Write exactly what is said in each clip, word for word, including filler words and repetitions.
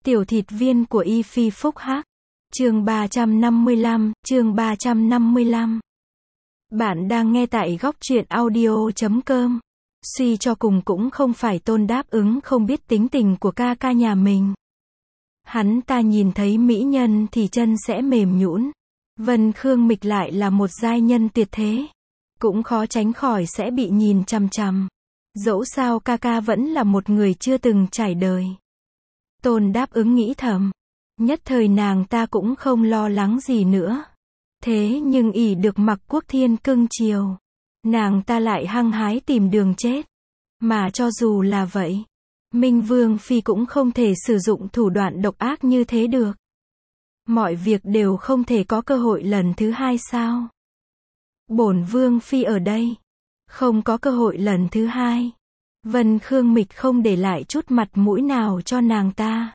Tiểu thịt viên của Y Phi Phúc Hắc. Chương ba trăm năm mươi lăm, chương ba trăm năm mươi lăm. Bạn đang nghe tại góc truyện audio chấm com. Suy cho cùng cũng không phải Tôn đáp ứng không biết tính tình của ca ca nhà mình. Hắn ta nhìn thấy mỹ nhân thì chân sẽ mềm nhũn. Vân Khương Mịch lại là một giai nhân tuyệt thế. Cũng khó tránh khỏi sẽ bị nhìn chằm chằm. Dẫu sao ca ca vẫn là một người chưa từng trải đời. Tôn đáp ứng nghĩ thầm. Nhất thời nàng ta cũng không lo lắng gì nữa. Thế nhưng ỷ được Mặc Quốc Thiên cưng chiều, nàng ta lại hăng hái tìm đường chết. Mà cho dù là vậy, Minh Vương Phi cũng không thể sử dụng thủ đoạn độc ác như thế được. Mọi việc đều không thể có cơ hội lần thứ hai sao? Bổn Vương Phi ở đây, không có cơ hội lần thứ hai. Vân Khương Mịch không để lại chút mặt mũi nào cho nàng ta.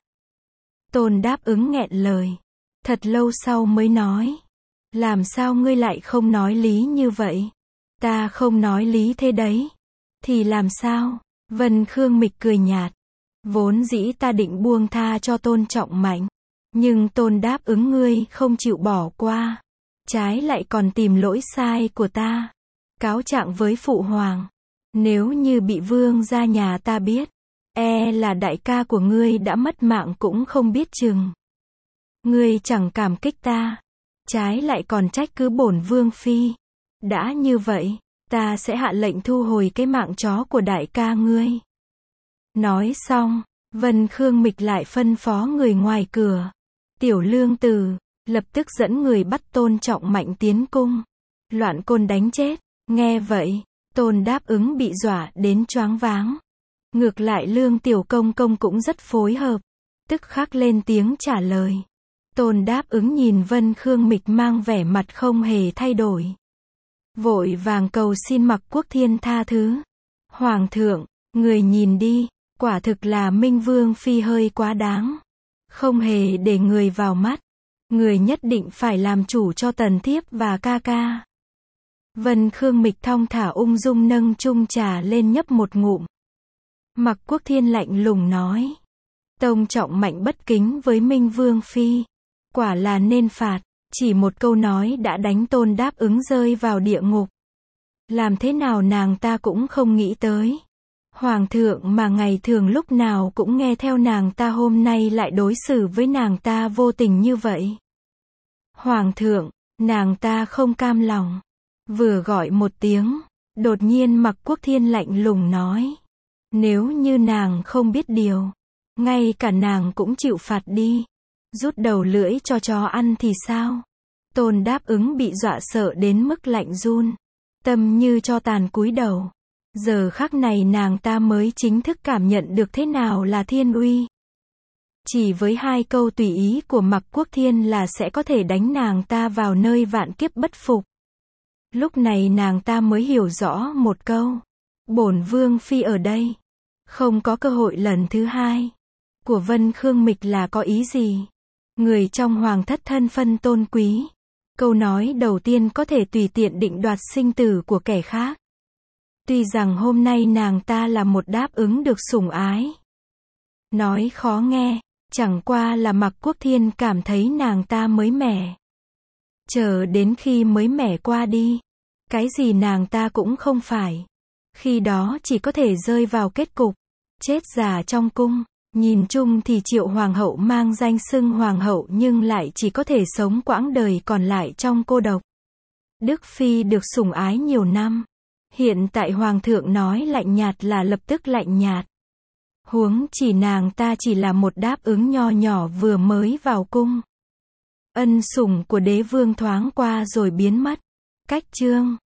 Tôn đáp ứng nghẹn lời. Thật lâu sau mới nói. Làm sao ngươi lại không nói lý như vậy? Ta không nói lý thế đấy. Thì làm sao? Vân Khương Mịch cười nhạt. Vốn dĩ ta định buông tha cho Tôn Trọng Mạnh. Nhưng Tôn đáp ứng ngươi không chịu bỏ qua. Trái lại còn tìm lỗi sai của ta. Cáo trạng với Phụ Hoàng. Nếu như bị vương gia nhà ta biết, e là đại ca của ngươi đã mất mạng cũng không biết chừng. Ngươi chẳng cảm kích ta, trái lại còn trách cứ bổn vương phi. Đã như vậy, ta sẽ hạ lệnh thu hồi cái mạng chó của đại ca ngươi. Nói xong, Vân Khương Mịch lại phân phó người ngoài cửa. Tiểu Lương Tử, lập tức dẫn người bắt Tôn Trọng Mạnh tiến cung. Loạn côn đánh chết. Nghe vậy, Tôn đáp ứng bị dọa đến choáng váng. Ngược lại Lương Tiểu Công Công cũng rất phối hợp. Tức khắc lên tiếng trả lời. Tôn đáp ứng nhìn Vân Khương Mịch mang vẻ mặt không hề thay đổi. Vội vàng cầu xin Mặc Quốc Thiên tha thứ. Hoàng thượng, người nhìn đi, quả thực là Minh Vương Phi hơi quá đáng. Không hề để người vào mắt. Người nhất định phải làm chủ cho Tần Thiếp và ca ca. Vân Khương Mịch thong thả ung dung nâng chung trà lên nhấp một ngụm. Mặc Quốc Thiên lạnh lùng nói. Tôn Trọng Mạnh bất kính với Minh Vương Phi. Quả là nên phạt. Chỉ một câu nói đã đánh Tôn đáp ứng rơi vào địa ngục. Làm thế nào nàng ta cũng không nghĩ tới. Hoàng thượng mà ngày thường lúc nào cũng nghe theo nàng ta hôm nay lại đối xử với nàng ta vô tình như vậy. Hoàng thượng, nàng ta không cam lòng. Vừa gọi một tiếng, đột nhiên Mặc Quốc Thiên lạnh lùng nói. Nếu như nàng không biết điều, ngay cả nàng cũng chịu phạt đi. Rút đầu lưỡi cho chó ăn thì sao? Tôn đáp ứng bị dọa sợ đến mức lạnh run. Tâm như cho tàn cúi đầu. Giờ khắc này nàng ta mới chính thức cảm nhận được thế nào là thiên uy. Chỉ với hai câu tùy ý của Mặc Quốc Thiên là sẽ có thể đánh nàng ta vào nơi vạn kiếp bất phục. Lúc này nàng ta mới hiểu rõ một câu. Bổn Vương Phi ở đây. Không có cơ hội lần thứ hai. Của Vân Khương Mịch là có ý gì? Người trong hoàng thất thân phân tôn quý. Câu nói đầu tiên có thể tùy tiện định đoạt sinh tử của kẻ khác. Tuy rằng hôm nay nàng ta là một đáp ứng được sủng ái. Nói khó nghe, chẳng qua là Mặc Quốc Thiên cảm thấy nàng ta mới mẻ. Chờ đến khi mới mẻ qua đi, cái gì nàng ta cũng không phải. Khi đó chỉ có thể rơi vào kết cục chết già trong cung. Nhìn chung thì Triệu Hoàng hậu mang danh xưng Hoàng hậu nhưng lại chỉ có thể sống quãng đời còn lại trong cô độc. Đức Phi được sủng ái nhiều năm. Hiện tại Hoàng thượng nói lạnh nhạt là lập tức lạnh nhạt. Huống chỉ nàng ta chỉ là một đáp ứng nho nhỏ vừa mới vào cung. Ân sủng của đế vương thoáng qua rồi biến mất. Cách chương